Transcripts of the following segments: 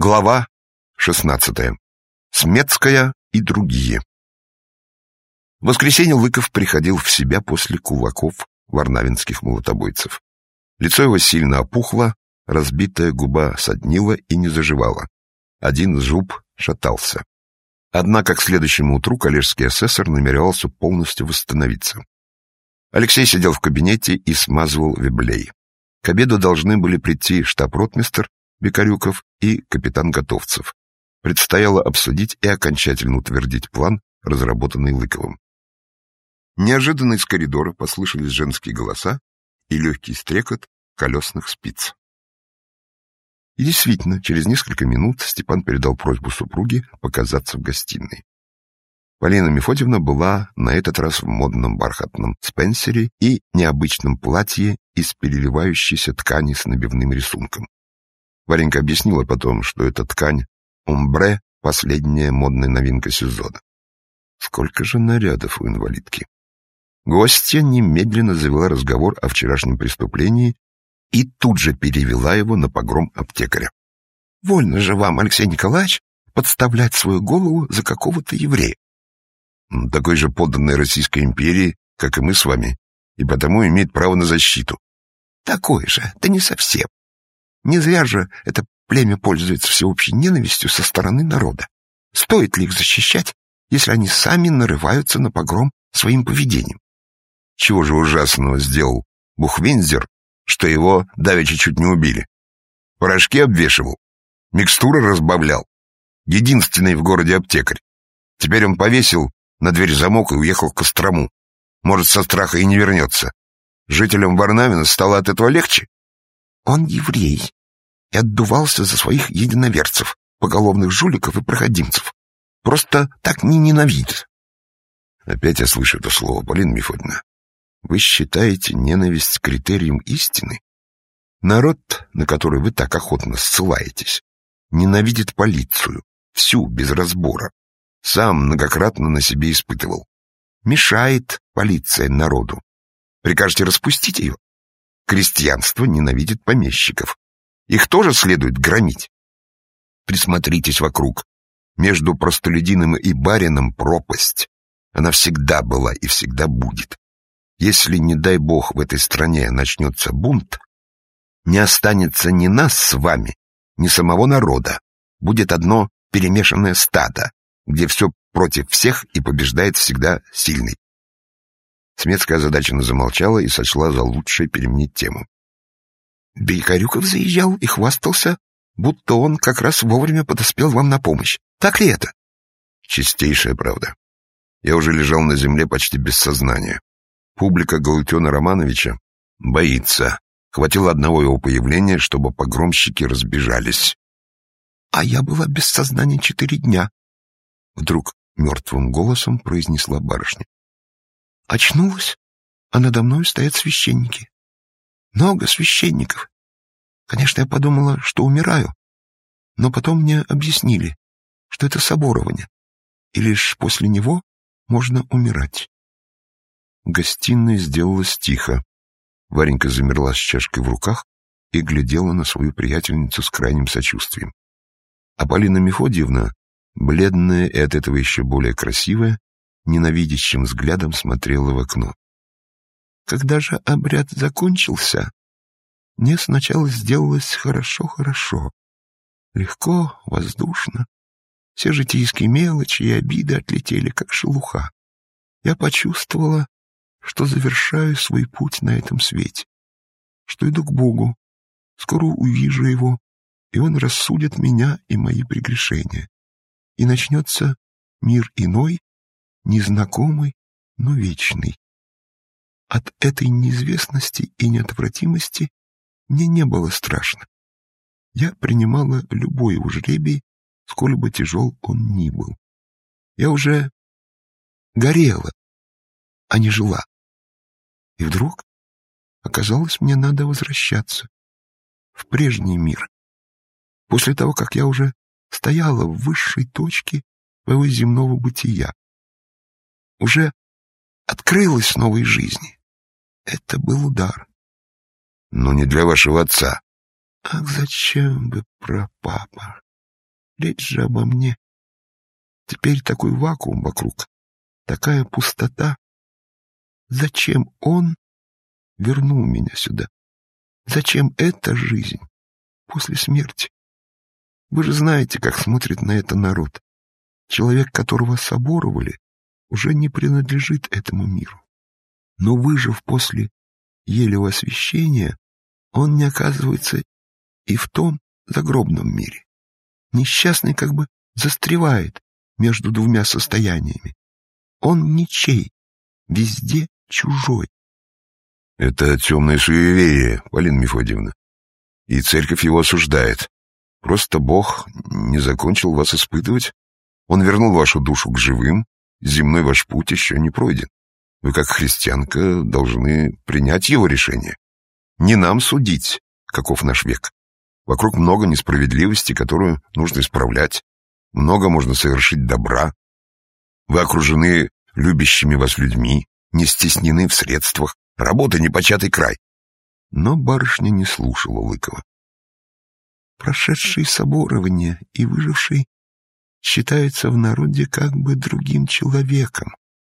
Глава 16. Смецкая и другие. В воскресенье Лыков приходил в себя после кулаков варнавинских молотобойцев. Лицо его сильно опухло, разбитая губа соднила и не заживала. Один зуб шатался. Однако к следующему утру коллежский асессор намеревался полностью восстановиться. Алексей сидел в кабинете и смазывал виблей. К обеду должны были прийти штаб-ротмистр Бекарюков и капитан Готовцев. Предстояло обсудить и окончательно утвердить план, разработанный Лыковым. Неожиданно из коридора послышались женские голоса и легкий стрекот колесных спиц. И действительно, через несколько минут Степан передал просьбу супруге показаться в гостиной. Полина Мефодьевна была на этот раз в модном бархатном спенсере и необычном платье из переливающейся ткани с набивным рисунком. Варенька объяснила потом, что эта ткань омбре — последняя модная новинка сезона. Сколько же нарядов у инвалидки! Гостья немедленно завела разговор о вчерашнем преступлении и тут же перевела его на погром аптекаря. «Вольно же вам, Алексей Николаевич, подставлять свою голову за какого-то еврея. Такой же подданный Российской империи, как и мы с вами, и потому имеет право на защиту». «Такой же, да не совсем. Не зря же это племя пользуется всеобщей ненавистью со стороны народа. Стоит ли их защищать, если они сами нарываются на погром своим поведением?» Чего же ужасного сделал Бухвензер, что его давеча чуть не убили? Порошки обвешивал, микстуры разбавлял. Единственный в городе аптекарь. Теперь он повесил на дверь замок и уехал в Кострому. Может, со страха и не вернется. Жителям Варнавина стало от этого легче? Он еврей и отдувался за своих единоверцев, поголовных жуликов и проходимцев. Просто так не ненавидит. Опять я слышу это слово, Полина Мефодьевна. Вы считаете ненависть критерием истины? Народ, на который вы так охотно ссылаетесь, ненавидит полицию, всю, без разбора. Сам многократно на себе испытывал. Мешает полиция народу. Прикажете распустить ее? Крестьянство ненавидит помещиков. Их тоже следует громить. Присмотритесь вокруг. Между простолюдином и барином пропасть. Она всегда была и всегда будет. Если, не дай бог, в этой стране начнется бунт, не останется ни нас с вами, ни самого народа. Будет одно перемешанное стадо, где все против всех и побеждает всегда сильный. Смецкая озадаченно замолчала и сочла за лучшее переменить тему. Бекарюков заезжал и хвастался, будто он как раз вовремя подоспел вам на помощь. Так ли это? Чистейшая правда. Я уже лежал на земле почти без сознания. Публика Галутена Романовича боится. Хватило одного его появления, чтобы погромщики разбежались. А я была без сознания 4 дня. Вдруг мертвым голосом произнесла барышня. Очнулась, а надо мной стоят священники. Много священников. Конечно, я подумала, что умираю, но потом мне объяснили, что это соборование, и лишь после него можно умирать. В гостиной сделалось тихо. Варенька замерла с чашкой в руках и глядела на свою приятельницу с крайним сочувствием. А Полина Мефодьевна, бледная и от этого еще более красивая, ненавидящим взглядом смотрела в окно. Когда же обряд закончился, мне сначала сделалось хорошо-хорошо. Легко, воздушно. Все житейские мелочи и обиды отлетели, как шелуха. Я почувствовала, что завершаю свой путь на этом свете, что иду к Богу, скоро увижу Его, и Он рассудит меня и мои прегрешения. И начнется мир иной, незнакомый, но вечный. От этой неизвестности и неотвратимости мне не было страшно. Я принимала любой его жребий, сколь бы тяжел он ни был. Я уже горела, а не жила. И вдруг оказалось, мне надо возвращаться в прежний мир. После того, как я уже стояла в высшей точке своего земного бытия, уже открылась новой жизни. Это был удар. Но не для вашего отца. Ах, зачем бы про папа? Речь же обо мне. Теперь такой вакуум вокруг, такая пустота. Зачем он вернул меня сюда? Зачем эта жизнь после смерти? Вы же знаете, как смотрит на это народ. Человек, которого соборовали, уже не принадлежит этому миру. Но выжив после елего освящения, он не оказывается и в том загробном мире. Несчастный как бы застревает между двумя состояниями. Он ничей, везде чужой. Это темное суеверие, Полина Мефодиевна. И церковь его осуждает. Просто Бог не закончил вас испытывать. Он вернул вашу душу к живым, земной ваш путь еще не пройден. Вы, как христианка, должны принять его решение. Не нам судить, каков наш век. Вокруг много несправедливости, которую нужно исправлять. Много можно совершить добра. Вы окружены любящими вас людьми, не стеснены в средствах, работа непочатый край. Но барышня не слушала Лыкова. Прошедший соборование и выживший считается в народе как бы другим человеком.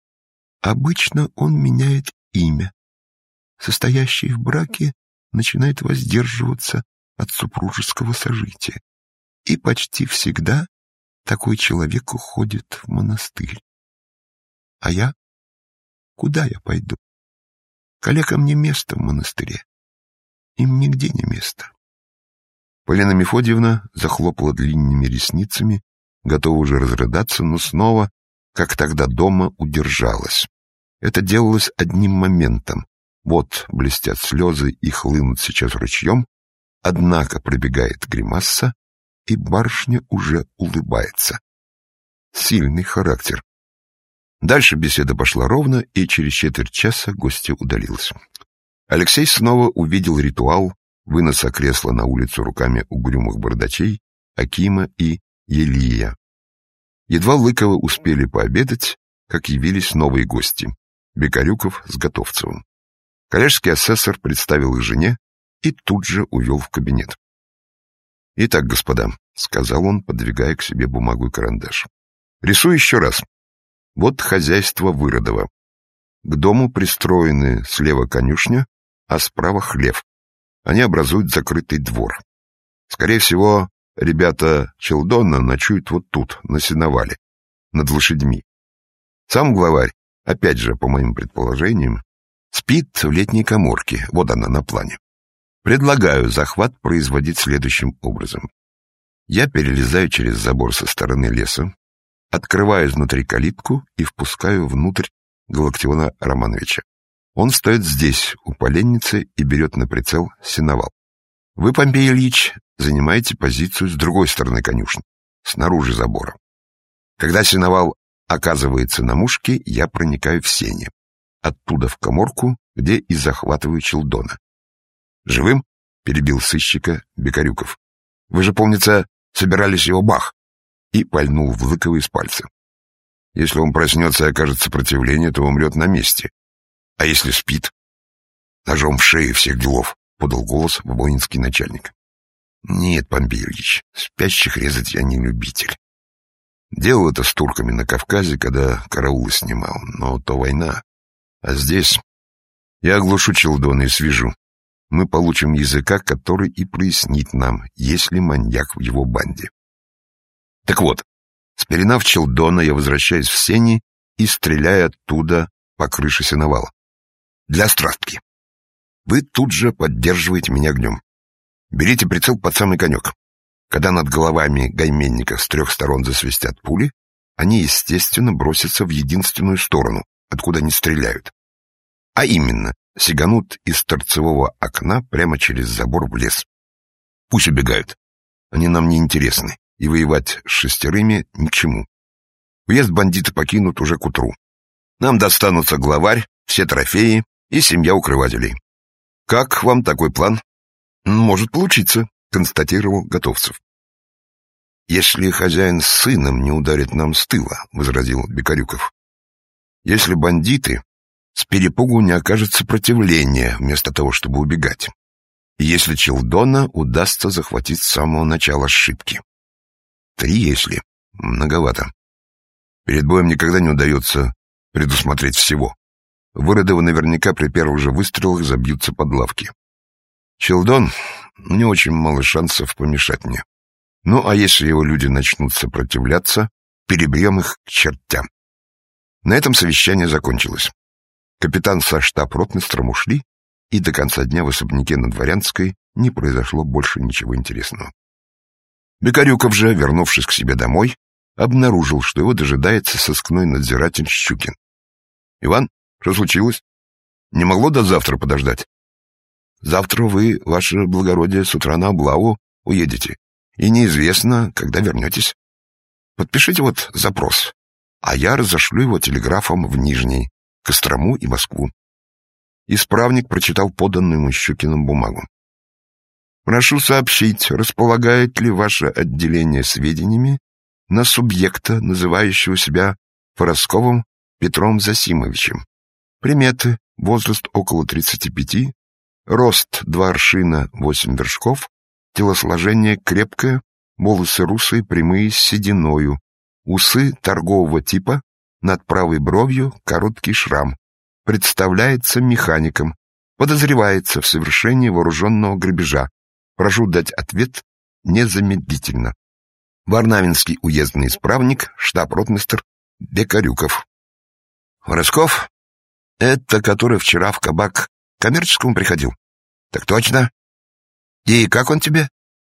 Обычно он меняет имя. Состоящий в браке начинает воздерживаться от супружеского сожития. И почти всегда такой человек уходит в монастырь. А я? Куда я пойду? Калекам не место в монастыре. Им нигде не место. Полина Мефодиевна захлопала длинными ресницами, готова уже разрыдаться, но снова, как тогда дома, удержалась. Это делалось одним моментом. Вот блестят слезы и хлынут сейчас ручьем, однако пробегает гримаса, и барышня уже улыбается. Сильный характер. Дальше беседа пошла ровно, и через четверть часа гостья удалилась. Алексей снова увидел ритуал выноса кресла на улицу руками угрюмых бардачей Акима и Елия. Едва Лыковы успели пообедать, как явились новые гости — Бекарюков с Готовцевым. Коллежский асессор представил их жене и тут же увел в кабинет. «Итак, господа», — сказал он, подвигая к себе бумагу и карандаш, — «рисую еще раз. Вот хозяйство Выродова. К дому пристроены слева конюшня, а справа хлев. Они образуют закрытый двор. Скорее всего, ребята Челдона ночуют вот тут, на сеновале, над лошадьми. Сам главарь, опять же, по моим предположениям, спит в летней каморке, вот она на плане. Предлагаю захват производить следующим образом. Я перелезаю через забор со стороны леса, открываю изнутри калитку и впускаю внутрь Галактиона Романовича. Он стоит здесь, у поленницы, и берет на прицел сеновал. Вы, Помпей Ильич, занимаете позицию с другой стороны конюшни, снаружи забора. Когда сеновал оказывается на мушке, я проникаю в сени. Оттуда в каморку, где и захватываю Челдона. «Живым?» — перебил сыщика Бекарюков. «Вы же, помнится, собирались его бах!» И пальнул в Лыкова из пальца. «Если он проснется и окажет сопротивление, то умрет на месте. А если спит?» «Ножом в шею всех делов», — подал голос воинский начальник. «Нет, Помпей Ильич, спящих резать я не любитель. Делал это с турками на Кавказе, когда караулы снимал, но то война. А здесь я оглушу Челдона и свяжу. Мы получим языка, который и прояснит нам, есть ли маньяк в его банде. Так вот, спеленав Челдона, я возвращаюсь в сени и стреляю оттуда по крыше сеновала. Для страстки. Вы тут же поддерживаете меня огнем. Берите прицел под самый конек. Когда над головами гайменников с 3 сторон засвистят пули, они, естественно, бросятся в единственную сторону, откуда они стреляют. А именно, сиганут из торцевого окна прямо через забор в лес. Пусть убегают. Они нам не интересны, и воевать с 6 ни к чему. Уезд бандиты покинут уже к утру. Нам достанутся главарь, все трофеи и семья укрывателей. Как вам такой план? Может получиться, констатировал Готовцев. Если хозяин с сыном не ударит нам с тыла, возразил Бекарюков. Если бандиты с перепугу не окажет сопротивления вместо того, чтобы убегать. И если Челдона удастся захватить с самого начала ошибки. 3, если. Многовато. Перед боем никогда не удается предусмотреть всего. Выродовы наверняка при первых же выстрелах забьются под лавки. Челдон, не очень мало шансов помешать мне. Ну, а если его люди начнут сопротивляться, перебьем их к чертям. На этом совещание закончилось. Капитан со штаб-ротмистром ушли, и до конца дня в особняке на Дворянской не произошло больше ничего интересного. Бекарюков же, вернувшись к себе домой, обнаружил, что его дожидается сыскной надзиратель Щукин. — Иван, что случилось? Не могло до завтра подождать? — Завтра вы, ваше благородие, с утра на облаву уедете, и неизвестно, когда вернетесь. Подпишите вот запрос, а я разошлю его телеграфом в Нижний, Кострому и Москву. Исправник прочитал поданную ему Щукиным бумагу. Прошу сообщить, располагает ли ваше отделение сведениями на субъекта, называющего себя Форосковым Петром Засимовичем. Приметы: возраст около 35, рост 2 аршина 8 вершков, телосложение крепкое, волосы русые, прямые, с сединою, усы торгового типа, над правой бровью короткий шрам. Представляется механиком, подозревается в совершении вооруженного грабежа. Прошу дать ответ незамедлительно. Варнавинский уездный исправник, штаб-ротмистр Бекарюков. Форосков? Это который вчера в кабак к коммерческому приходил? Так точно. И как он тебе?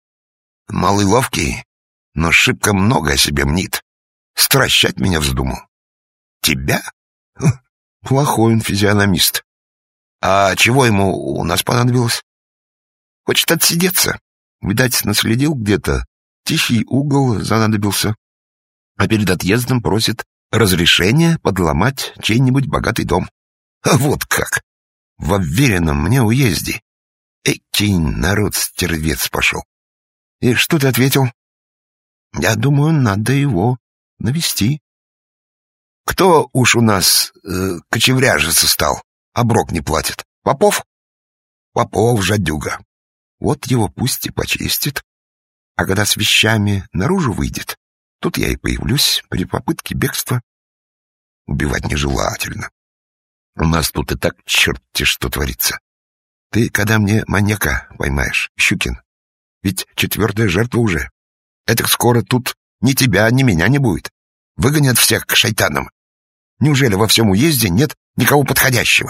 Малый ловкий, но шибко много о себе мнит. Стращать меня вздумал. Тебя? Плохой он физиономист. А чего ему у нас понадобилось? Хочет отсидеться. Видать, наследил где-то. Тихий угол занадобился. А перед отъездом просит разрешения подломать чей-нибудь богатый дом. А вот как! В уверенном мне уезде. Экий народ-стервец пошел. И что ты ответил? Я думаю, надо его навести. Кто уж у нас кочевряжиться стал, оброк не платит? Попов? Попов, жадюга. Вот его пусть и почистит. А когда с вещами наружу выйдет, тут я и появлюсь при попытке бегства. Убивать нежелательно. У нас тут и так черти что творится. Ты когда мне маньяка поймаешь, Щукин? Ведь 4-я жертва уже. Это скоро тут ни тебя, ни меня не будет. Выгонят всех к шайтанам. Неужели во всем уезде нет никого подходящего?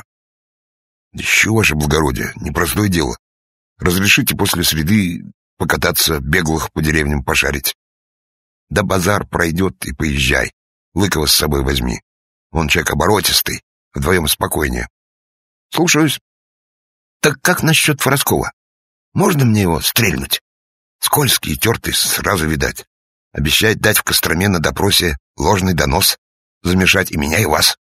Еще, ваше благородие, непростое дело. Разрешите после среды покататься, беглых по деревням пошарить. Да базар пройдет и поезжай. Лыкова с собой возьми. Он человек оборотистый, вдвоем спокойнее. Слушаюсь. Так как насчет Фороскова? Можно мне его стрельнуть? Скользкий и тертый, сразу видать. Обещает дать в Костроме на допросе ложный донос, замешать и меня, и вас.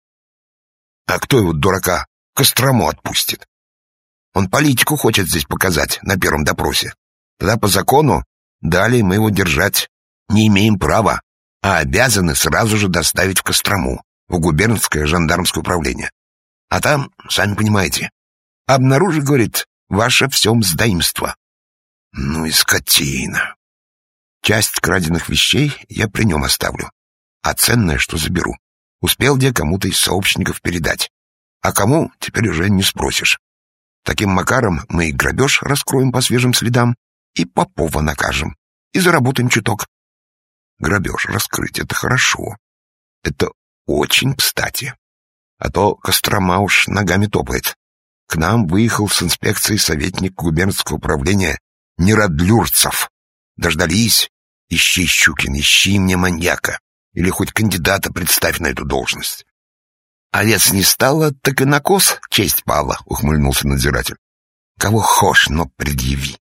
А кто его, дурака, в Кострому отпустит? Он политику хочет здесь показать на первом допросе. Тогда по закону далее мы его держать не имеем права, а обязаны сразу же доставить в Кострому, в губернское жандармское управление. А там, сами понимаете, обнаружи, говорит, ваше все мздоимство. Ну и скотина. Часть краденных вещей я при нем оставлю, а ценное, что заберу. Успел где кому-то из сообщников передать. А кому, теперь уже не спросишь. Таким макаром мы и грабеж раскроем по свежим следам, и Попова накажем, и заработаем чуток. Грабеж раскрыть — это хорошо. Это очень кстати. А то Кострома уж ногами топает. К нам выехал с инспекцией советник губернского управления Нерадлюрцев. Дождались. Ищи, Щукин, ищи мне маньяка. Или хоть кандидата представь на эту должность. Овец не стало, так и на коз честь пала, ухмыльнулся надзиратель. Кого хошь, но предъяви.